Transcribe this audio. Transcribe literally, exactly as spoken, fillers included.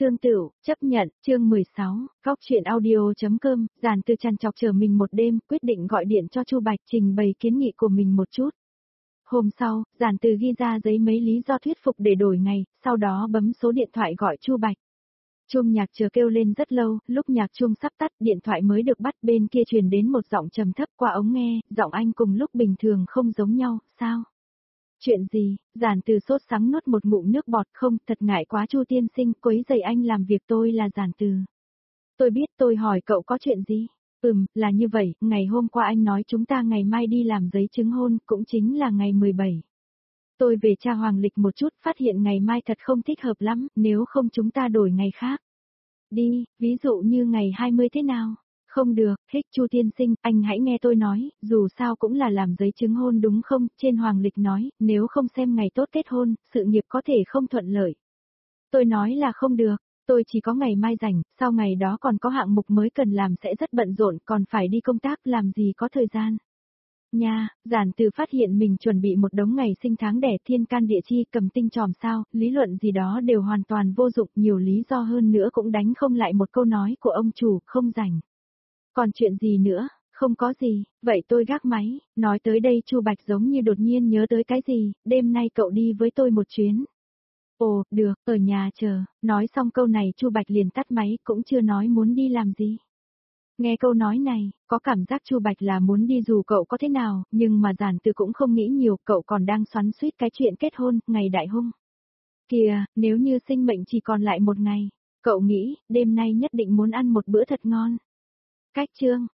Xương Tửu, chấp nhận, chương mười sáu, góc chuyện audio.com, Giản Từ trằn trọc chờ mình một đêm, quyết định gọi điện cho Chu Bạch trình bày kiến nghị của mình một chút. Hôm sau, Giản Từ ghi ra giấy mấy lý do thuyết phục để đổi ngày, sau đó bấm số điện thoại gọi Chu Bạch. Chuông nhạc chờ kêu lên rất lâu, lúc nhạc chuông sắp tắt, điện thoại mới được bắt, bên kia truyền đến một giọng trầm thấp qua ống nghe, giọng anh cùng lúc bình thường không giống nhau, sao? Chuyện gì? Giản Từ sốt sắng nuốt một ngụm nước bọt, không, thật ngại quá Chu tiên sinh, quấy rầy anh làm việc, tôi là Giản Từ. Tôi biết, tôi hỏi cậu có chuyện gì? Ừm, là như vậy, ngày hôm qua anh nói chúng ta ngày mai đi làm giấy chứng hôn, cũng chính là ngày mười bảy. Tôi về tra hoàng lịch một chút, phát hiện ngày mai thật không thích hợp lắm, nếu không chúng ta đổi ngày khác. Đi, ví dụ như ngày hai mươi thế nào? Không được, hích Chu tiên sinh, anh hãy nghe tôi nói, dù sao cũng là làm giấy chứng hôn đúng không? Trên hoàng lịch nói, nếu không xem ngày tốt kết hôn, sự nghiệp có thể không thuận lợi. Tôi nói là không được, tôi chỉ có ngày mai rảnh, sau ngày đó còn có hạng mục mới cần làm sẽ rất bận rộn, còn phải đi công tác làm gì có thời gian. Nha, Giản Từ phát hiện mình chuẩn bị một đống ngày sinh tháng đẻ thiên can địa chi cầm tinh tròm sao, lý luận gì đó đều hoàn toàn vô dụng, nhiều lý do hơn nữa cũng đánh không lại một câu nói của ông chủ, không rảnh. Còn chuyện gì nữa, không có gì, vậy tôi gác máy, nói tới đây Chu Bạch giống như đột nhiên nhớ tới cái gì, đêm nay cậu đi với tôi một chuyến. Ồ, được, ở nhà chờ, nói xong câu này Chu Bạch liền tắt máy, cũng chưa nói muốn đi làm gì. Nghe câu nói này, có cảm giác Chu Bạch là muốn đi dù cậu có thế nào, nhưng mà Giản Từ cũng không nghĩ nhiều, cậu còn đang xoắn xuýt cái chuyện kết hôn, ngày đại hôn. Kìa, nếu như sinh mệnh chỉ còn lại một ngày, cậu nghĩ, đêm nay nhất định muốn ăn một bữa thật ngon. Cách chương,